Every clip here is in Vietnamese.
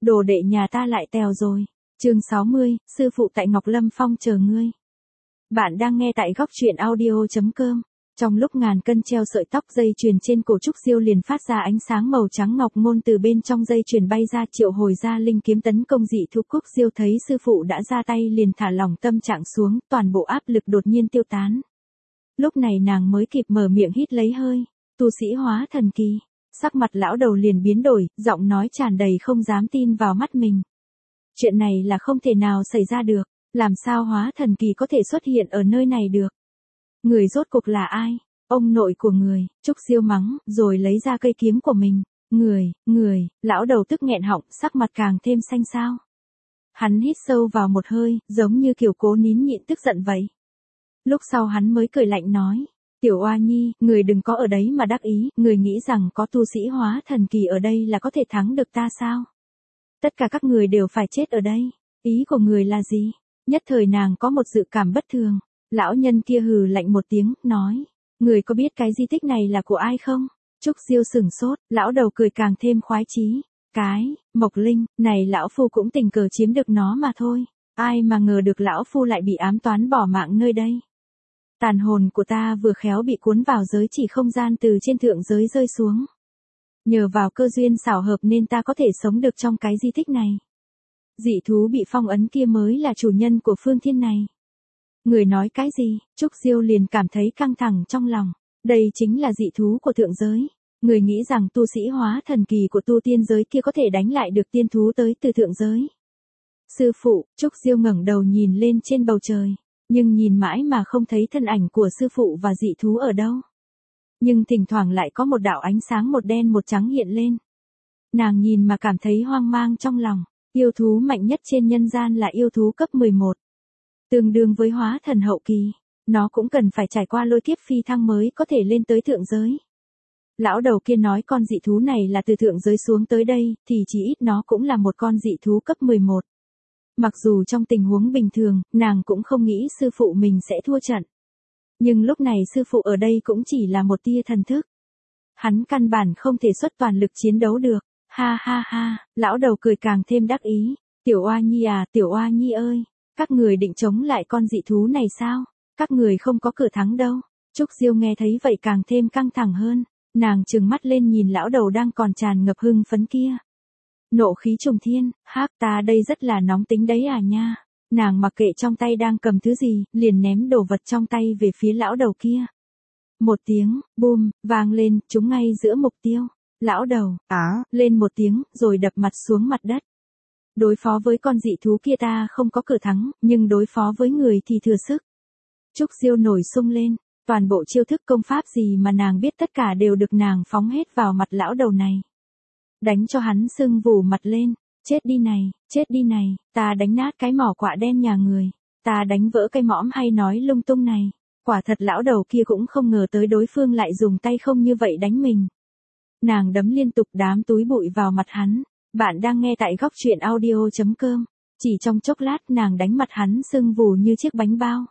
đồ đệ nhà ta lại tèo rồi. Chương 60, sư phụ tại Ngọc Lâm Phong chờ ngươi. Bạn đang nghe tại góc truyện audio.com. Trong lúc ngàn cân treo sợi tóc, dây chuyền trên cổ Trúc Diêu liền phát ra ánh sáng màu trắng ngọc ngôn từ bên trong dây chuyền bay ra, triệu hồi ra linh kiếm tấn công dị thú. Trúc Diêu thấy sư phụ đã ra tay liền thả lỏng tâm trạng xuống, toàn bộ áp lực đột nhiên tiêu tán. Lúc này nàng mới kịp mở miệng hít lấy hơi. Tu sĩ hóa thần kỳ. Sắc mặt lão đầu liền biến đổi, giọng nói tràn đầy không dám tin vào mắt mình. Chuyện này là không thể nào xảy ra được, làm sao hóa thần kỳ có thể xuất hiện ở nơi này được? Người rốt cục là ai? Ông nội của người. Trúc Diêu mắng, rồi lấy ra cây kiếm của mình. Người, lão đầu tức nghẹn họng, sắc mặt càng thêm xanh xao. Hắn hít sâu vào một hơi, giống như kiểu cố nín nhịn tức giận vậy. Lúc sau hắn mới cười lạnh nói, Tiểu Oa Nhi, người đừng có ở đấy mà đắc ý, người nghĩ rằng có tu sĩ hóa thần kỳ ở đây là có thể thắng được ta sao? Tất cả các người đều phải chết ở đây. Ý của người là gì? Nhất thời nàng có một dự cảm bất thường. Lão nhân kia hừ lạnh một tiếng, nói, người có biết cái di tích này là của ai không? Trúc Diêu sửng sốt, lão đầu cười càng thêm khoái chí. Mộc Linh, này lão phu cũng tình cờ chiếm được nó mà thôi. Ai mà ngờ được lão phu lại bị ám toán bỏ mạng nơi đây. Tàn hồn của ta vừa khéo bị cuốn vào giới chỉ không gian từ trên thượng giới rơi xuống. Nhờ vào cơ duyên xảo hợp nên ta có thể sống được trong cái di tích này. Dị thú bị phong ấn kia mới là chủ nhân của phương thiên này. Người nói cái gì? Trúc Diêu liền cảm thấy căng thẳng trong lòng. Đây chính là dị thú của thượng giới. Người nghĩ rằng tu sĩ hóa thần kỳ của tu tiên giới kia có thể đánh lại được tiên thú tới từ thượng giới. Sư phụ, Trúc Diêu ngẩng đầu nhìn lên trên bầu trời. Nhưng nhìn mãi mà không thấy thân ảnh của sư phụ và dị thú ở đâu. Nhưng thỉnh thoảng lại có một đạo ánh sáng một đen một trắng hiện lên. Nàng nhìn mà cảm thấy hoang mang trong lòng. Yêu thú mạnh nhất trên nhân gian là yêu thú cấp 11. Tương đương với hóa thần hậu kỳ. Nó cũng cần phải trải qua lôi kiếp phi thăng mới có thể lên tới thượng giới. Lão đầu kia nói con dị thú này là từ thượng giới xuống tới đây, thì chỉ ít nó cũng là một con dị thú cấp 11. Mặc dù trong tình huống bình thường, nàng cũng không nghĩ sư phụ mình sẽ thua trận. Nhưng lúc này sư phụ ở đây cũng chỉ là một tia thần thức. Hắn căn bản không thể xuất toàn lực chiến đấu được. Ha ha ha, lão đầu cười càng thêm đắc ý. Tiểu Oa Nhi à, Tiểu Oa Nhi ơi, các người định chống lại con dị thú này sao? Các người không có cửa thắng đâu. Trúc Diêu nghe thấy vậy càng thêm căng thẳng hơn. Nàng trừng mắt lên nhìn lão đầu đang còn tràn ngập hưng phấn kia. Nộ khí trùng thiên, ta đây rất là nóng tính đấy à nha. Nàng mặc kệ trong tay đang cầm thứ gì, liền ném đồ vật trong tay về phía lão đầu kia. Một tiếng, bùm, vang lên, trúng ngay giữa mục tiêu. Lão đầu, lên một tiếng, rồi đập mặt xuống mặt đất. Đối phó với con dị thú kia ta không có cửa thắng, nhưng đối phó với người thì thừa sức. Trúc Diêu nổi sung lên, toàn bộ chiêu thức công pháp gì mà nàng biết tất cả đều được nàng phóng hết vào mặt lão đầu này. Đánh cho hắn sưng vù mặt lên, chết đi này, ta đánh nát cái mỏ quạ đen nhà người, ta đánh vỡ cái mõm hay nói lung tung này. Quả thật lão đầu kia cũng không ngờ tới đối phương lại dùng tay không như vậy đánh mình. Nàng đấm liên tục đám túi bụi vào mặt hắn. Bạn đang nghe tại góc truyện audio.com. Chỉ trong chốc lát nàng đánh mặt hắn sưng vù như chiếc bánh bao.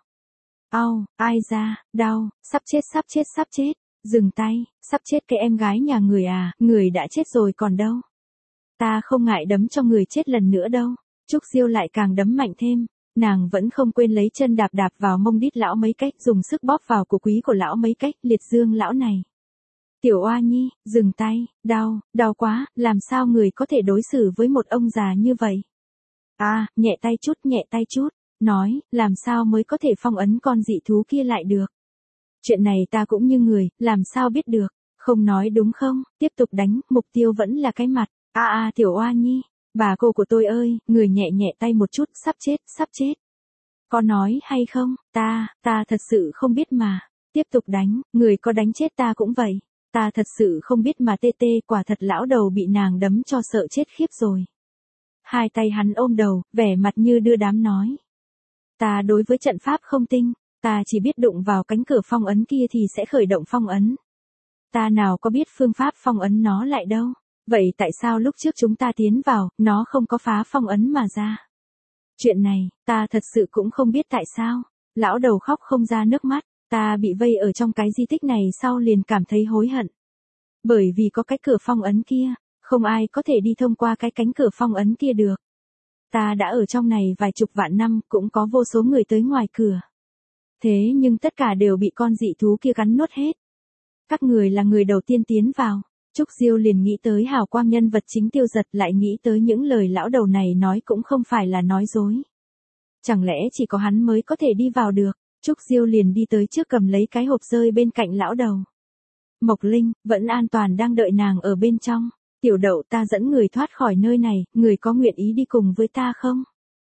Ai da, đau, sắp chết. Dừng tay, sắp chết cái em gái nhà người à, người đã chết rồi còn đâu. Ta không ngại đấm cho người chết lần nữa đâu. Trúc Diêu lại càng đấm mạnh thêm. Nàng vẫn không quên lấy chân đạp vào mông đít lão mấy cách, dùng sức bóp vào cổ quý của lão mấy cách, liệt dương lão này. Tiểu Oa Nhi, dừng tay, đau quá, làm sao người có thể đối xử với một ông già như vậy? Nhẹ tay chút, nói, làm sao mới có thể phong ấn con dị thú kia lại được? Chuyện này ta cũng như người, làm sao biết được, không nói đúng không? Tiếp tục đánh, mục tiêu vẫn là cái mặt. Tiểu Oa Nhi, bà cô của tôi ơi, người nhẹ tay một chút, sắp chết. Có nói hay không? Ta thật sự không biết mà. Tiếp tục đánh, người có đánh chết ta cũng vậy. Ta thật sự không biết mà tê, quả thật lão đầu bị nàng đấm cho sợ chết khiếp rồi. Hai tay hắn ôm đầu, vẻ mặt như đưa đám nói. Ta đối với trận pháp không tinh, ta chỉ biết đụng vào cánh cửa phong ấn kia thì sẽ khởi động phong ấn. Ta nào có biết phương pháp phong ấn nó lại đâu. Vậy tại sao lúc trước chúng ta tiến vào, nó không có phá phong ấn mà ra? Chuyện này, ta thật sự cũng không biết tại sao. Lão đầu khóc không ra nước mắt. Ta bị vây ở trong cái di tích này sau liền cảm thấy hối hận. Bởi vì có cái cửa phong ấn kia, Không ai có thể đi thông qua cái cánh cửa phong ấn kia được. Ta đã ở trong này vài chục vạn năm, cũng có vô số người tới ngoài cửa. Thế nhưng tất cả đều bị con dị thú kia cắn nuốt hết. Các người là người đầu tiên tiến vào. Trúc Diêu liền nghĩ tới hào quang nhân vật chính Tiêu Giật, lại nghĩ tới những lời lão đầu này nói cũng không phải là nói dối. Chẳng lẽ chỉ có hắn mới có thể đi vào được? Trúc Diêu liền đi tới trước cầm lấy cái hộp rơi bên cạnh lão đầu. Mộc Linh, vẫn an toàn đang đợi nàng ở bên trong. Tiểu Đậu, ta dẫn người thoát khỏi nơi này, người có nguyện ý đi cùng với ta không?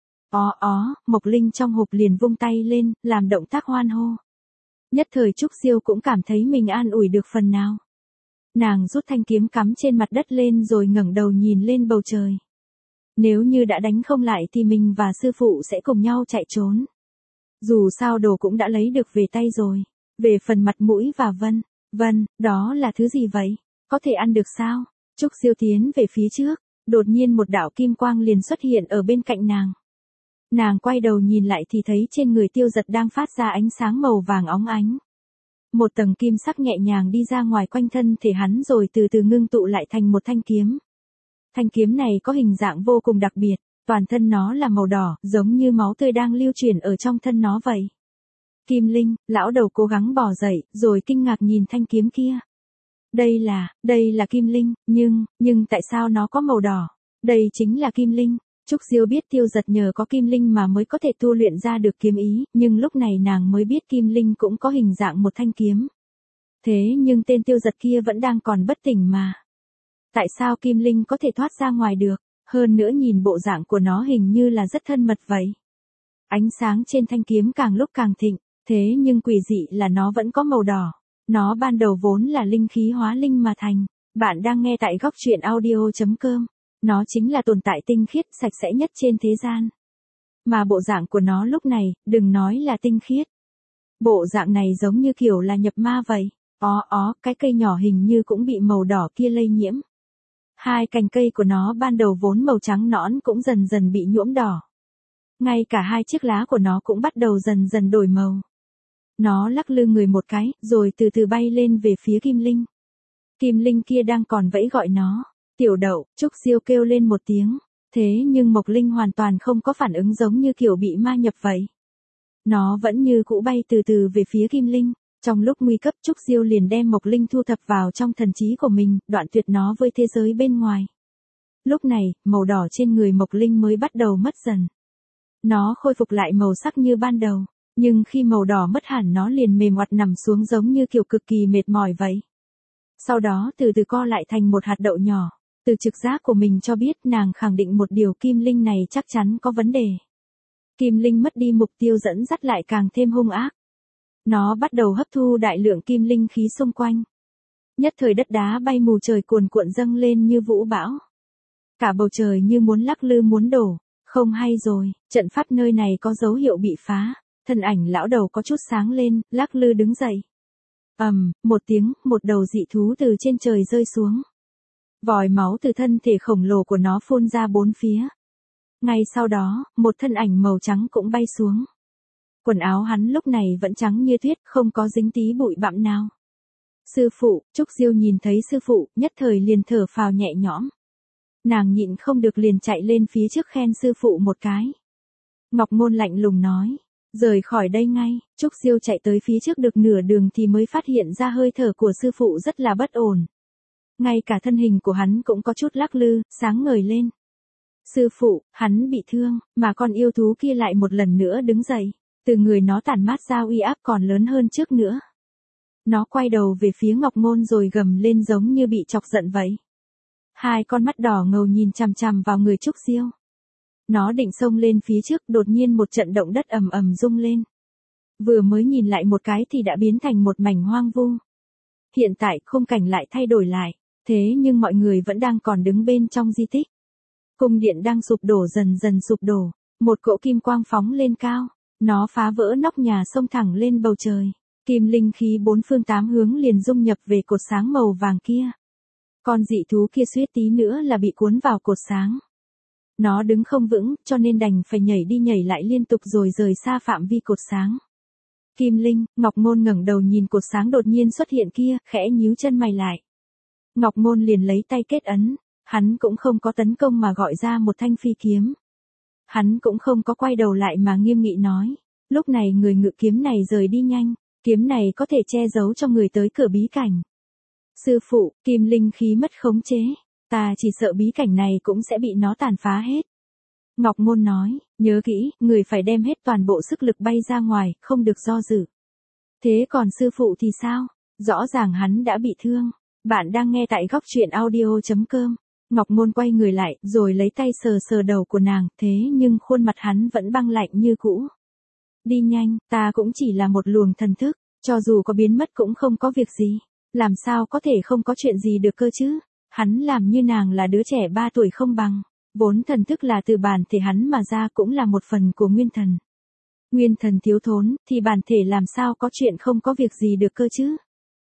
Mộc Linh trong hộp liền vung tay lên, làm động tác hoan hô. Nhất thời Trúc Diêu cũng cảm thấy mình an ủi được phần nào. Nàng rút thanh kiếm cắm trên mặt đất lên rồi ngẩng đầu nhìn lên bầu trời. Nếu như đã đánh không lại thì mình và sư phụ sẽ cùng nhau chạy trốn. Dù sao đồ cũng đã lấy được về tay rồi. Về phần mặt mũi và Vân, đó là thứ gì vậy? Có thể ăn được sao? Trúc Diêu tiến về phía trước, đột nhiên một đạo kim quang liền xuất hiện ở bên cạnh nàng. Nàng quay đầu nhìn lại thì thấy trên người Tiêu Giật đang phát ra ánh sáng màu vàng óng ánh. Một tầng kim sắc nhẹ nhàng đi ra ngoài quanh thân thể hắn rồi từ từ ngưng tụ lại thành một thanh kiếm. Thanh kiếm này có hình dạng vô cùng đặc biệt, toàn thân nó là màu đỏ, giống như máu tươi đang lưu chuyển ở trong thân nó vậy. Kim Linh, lão đầu cố gắng bò dậy, rồi kinh ngạc nhìn thanh kiếm kia. Đây là Kim Linh, nhưng tại sao nó có màu đỏ? Đây chính là Kim Linh. Trúc Diêu biết Tiêu Giật nhờ có Kim Linh mà mới có thể tu luyện ra được kiếm ý, nhưng lúc này nàng mới biết Kim Linh cũng có hình dạng một thanh kiếm. Thế nhưng tên Tiêu Giật kia vẫn đang còn bất tỉnh mà. Tại sao Kim Linh có thể thoát ra ngoài được? Hơn nữa nhìn bộ dạng của nó hình như là rất thân mật vậy. Ánh sáng trên thanh kiếm càng lúc càng thịnh, thế nhưng quỷ dị là nó vẫn có màu đỏ. Nó ban đầu vốn là linh khí hóa linh mà thành. Bạn đang nghe tại góc truyện audio.com. Nó chính là tồn tại tinh khiết sạch sẽ nhất trên thế gian. Mà bộ dạng của nó lúc này, đừng nói là tinh khiết. Bộ dạng này giống như kiểu là nhập ma vậy. Cái cây nhỏ hình như cũng bị màu đỏ kia lây nhiễm. Hai cành cây của nó ban đầu vốn màu trắng nõn cũng dần dần bị nhuộm đỏ. Ngay cả hai chiếc lá của nó cũng bắt đầu dần dần đổi màu. Nó lắc lư người một cái, rồi từ từ bay lên về phía Kim Linh. Kim Linh kia đang còn vẫy gọi nó. Tiểu Đậu, Trúc Diêu kêu lên một tiếng. Thế nhưng Mộc Linh hoàn toàn không có phản ứng, giống như kiểu bị ma nhập vậy. Nó vẫn như cũ bay từ từ về phía Kim Linh. Trong lúc nguy cấp, Trúc Diêu liền đem Mộc Linh thu thập vào trong thần trí của mình, đoạn tuyệt nó với thế giới bên ngoài. Lúc này, màu đỏ trên người Mộc Linh mới bắt đầu mất dần. Nó khôi phục lại màu sắc như ban đầu, nhưng khi màu đỏ mất hẳn nó liền mềm oặt nằm xuống giống như kiểu cực kỳ mệt mỏi vậy. Sau đó từ từ co lại thành một hạt đậu nhỏ. Từ trực giác của mình cho biết nàng khẳng định một điều, Kim Linh này chắc chắn có vấn đề. Kim Linh mất đi mục tiêu dẫn dắt lại càng thêm hung ác. Nó bắt đầu hấp thu đại lượng kim linh khí xung quanh. Nhất thời đất đá bay mù, trời cuồn cuộn dâng lên như vũ bão. Cả bầu trời như muốn lắc lư muốn đổ. Không hay rồi, trận pháp nơi này có dấu hiệu bị phá. Thân ảnh lão đầu có chút sáng lên, lắc lư đứng dậy. Một tiếng, một đầu dị thú từ trên trời rơi xuống. Vòi máu từ thân thể khổng lồ của nó phun ra bốn phía. Ngay sau đó, một thân ảnh màu trắng cũng bay xuống. Quần áo hắn lúc này vẫn trắng như tuyết, không có dính tí bụi bặm nào. Sư phụ, Trúc Diêu nhìn thấy sư phụ, nhất thời liền thở phào nhẹ nhõm. Nàng nhịn không được liền chạy lên phía trước khen sư phụ một cái. Ngọc Ngôn lạnh lùng nói, rời khỏi đây ngay. Trúc Diêu chạy tới phía trước được nửa đường thì mới phát hiện ra hơi thở của sư phụ rất là bất ổn. Ngay cả thân hình của hắn cũng có chút lắc lư, sáng ngời lên. Sư phụ, hắn bị thương, mà con yêu thú kia lại một lần nữa đứng dậy. Từ người nó tản mát ra uy áp còn lớn hơn trước nữa. Nó quay đầu về phía Ngọc Ngôn rồi gầm lên giống như bị chọc giận vậy. Hai con mắt đỏ ngầu nhìn chằm chằm vào người Trúc Diêu. Nó định xông lên phía trước, đột nhiên một trận động đất ầm ầm rung lên. Vừa mới nhìn lại một cái thì đã biến thành một mảnh hoang vu. Hiện tại khung cảnh lại thay đổi lại, thế nhưng mọi người vẫn đang còn đứng bên trong di tích. Cung điện đang sụp đổ dần dần sụp đổ, một cỗ kim quang phóng lên cao, nó phá vỡ nóc nhà xông thẳng lên bầu trời. Kim linh khí bốn phương tám hướng liền dung nhập về cột sáng màu vàng kia. Con dị thú kia suýt tí nữa là bị cuốn vào cột sáng. Nó đứng không vững, cho nên đành phải nhảy đi nhảy lại liên tục rồi rời xa phạm vi cột sáng. Kim Linh, Ngọc Ngôn ngẩng đầu nhìn cột sáng đột nhiên xuất hiện kia, khẽ nhíu chân mày lại. Ngọc Ngôn liền lấy tay kết ấn, Hắn cũng không có tấn công mà gọi ra một thanh phi kiếm. Hắn cũng không có quay đầu lại mà nghiêm nghị nói. Lúc này người ngự kiếm này rời đi nhanh, kiếm này có thể che giấu cho người tới cửa bí cảnh. Sư phụ, kim linh khí mất khống chế, ta chỉ sợ bí cảnh này cũng sẽ bị nó tàn phá hết. Ngọc Ngôn nói, nhớ kỹ, người phải đem hết toàn bộ sức lực bay ra ngoài, không được do dự. Thế còn sư phụ thì sao? Rõ ràng hắn đã bị thương. Bạn đang nghe tại góc truyện audio.com. Ngọc Ngôn quay người lại, rồi lấy tay sờ sờ đầu của nàng, thế nhưng khuôn mặt hắn vẫn băng lạnh như cũ. Đi nhanh, ta cũng chỉ là một luồng thần thức, cho dù có biến mất cũng không có việc gì. Làm sao có thể không có chuyện gì được cơ chứ? Hắn làm như nàng là đứa trẻ 3 tuổi không bằng. Vốn thần thức là từ bản thể hắn mà ra cũng là một phần của nguyên thần. Nguyên thần thiếu thốn, thì bản thể làm sao có chuyện không có việc gì được cơ chứ?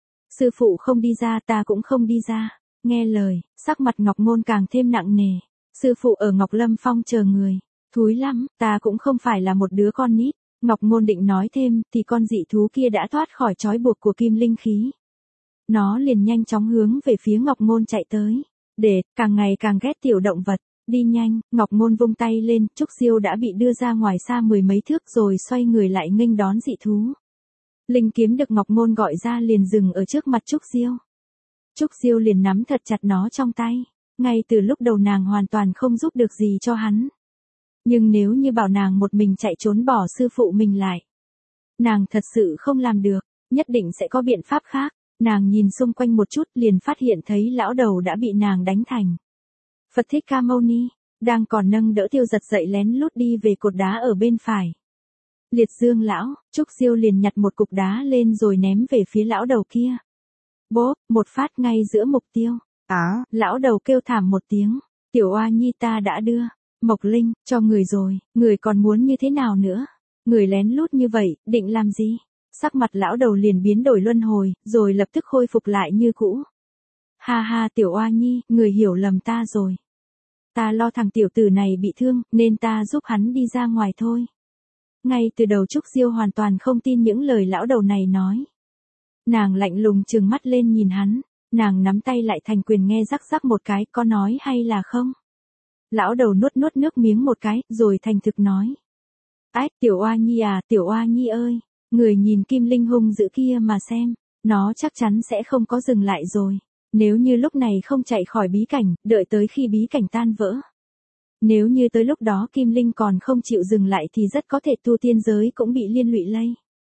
Sư phụ không đi ra, ta cũng không đi ra. Nghe lời, sắc mặt Ngọc Ngôn càng thêm nặng nề. Sư phụ ở Ngọc Lâm Phong chờ người. Thúi lắm, ta cũng không phải là một đứa con nít. Ngọc Ngôn định nói thêm, thì con dị thú kia đã thoát khỏi trói buộc của kim linh khí. Nó liền nhanh chóng hướng về phía Ngọc Ngôn chạy tới. Để, càng ngày càng ghét tiểu động vật. Đi nhanh, Ngọc Ngôn vung tay lên, Trúc Diêu đã bị đưa ra ngoài xa 10 mấy thước rồi xoay người lại nghênh đón dị thú. Linh kiếm được Ngọc Ngôn gọi ra liền dừng ở trước mặt Trúc Diêu. Trúc Diêu liền nắm thật chặt nó trong tay. Ngay từ lúc đầu nàng hoàn toàn không giúp được gì cho hắn. Nhưng nếu như bảo nàng một mình chạy trốn bỏ sư phụ mình lại, nàng thật sự không làm được, nhất định sẽ có biện pháp khác. Nàng nhìn xung quanh một chút liền phát hiện thấy lão đầu đã bị nàng đánh thành. Phật Thích Ca Mâu Ni, đang còn nâng đỡ Tiêu Giật dậy lén lút đi về cột đá ở bên phải. Liệt Dương lão, Trúc Diêu liền nhặt một cục đá lên rồi ném về phía lão đầu kia. Bốp, một phát ngay giữa mục tiêu. Lão đầu kêu thảm một tiếng. Tiểu oa nhi ta đã đưa. Mộc Linh, cho người rồi, người còn muốn như thế nào nữa? Người lén lút như vậy, định làm gì? Sắc mặt lão đầu liền biến đổi luân hồi, rồi lập tức khôi phục lại như cũ. Ha ha tiểu oa nhi, người hiểu lầm ta rồi. Ta lo thằng tiểu tử này bị thương, nên ta giúp hắn đi ra ngoài thôi. Ngay từ đầu Trúc Diêu hoàn toàn không tin những lời lão đầu này nói. Nàng lạnh lùng trừng mắt lên nhìn hắn, nàng nắm tay lại thành quyền nghe rắc rắc một cái, có nói hay là không? Lão đầu nuốt nuốt nước miếng một cái, rồi thành thực nói. Ách, tiểu oa nhi à, tiểu oa nhi ơi, người nhìn kim linh hung dữ kia mà xem, nó chắc chắn sẽ không có dừng lại rồi. Nếu như lúc này không chạy khỏi bí cảnh, đợi tới khi bí cảnh tan vỡ. Nếu như tới lúc đó kim linh còn không chịu dừng lại thì rất có thể tu tiên giới cũng bị liên lụy lây.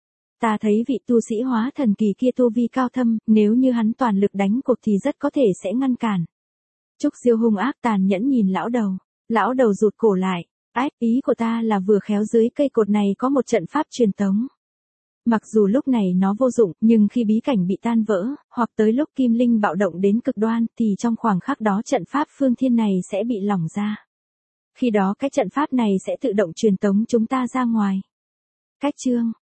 Ta thấy vị tu sĩ hóa thần kỳ kia tu vi cao thâm, nếu như hắn toàn lực đánh cuộc thì rất có thể sẽ ngăn cản. Trúc Diêu hung ác tàn nhẫn nhìn lão đầu rụt cổ lại. Ách, ý của ta là vừa khéo dưới cây cột này có một trận pháp truyền tống. Mặc dù lúc này nó vô dụng, nhưng khi bí cảnh bị tan vỡ, hoặc tới lúc kim linh bạo động đến cực đoan, thì trong khoảng khắc đó trận pháp phương thiên này sẽ bị lỏng ra. Khi đó cái trận pháp này sẽ tự động truyền tống chúng ta ra ngoài. Cách chương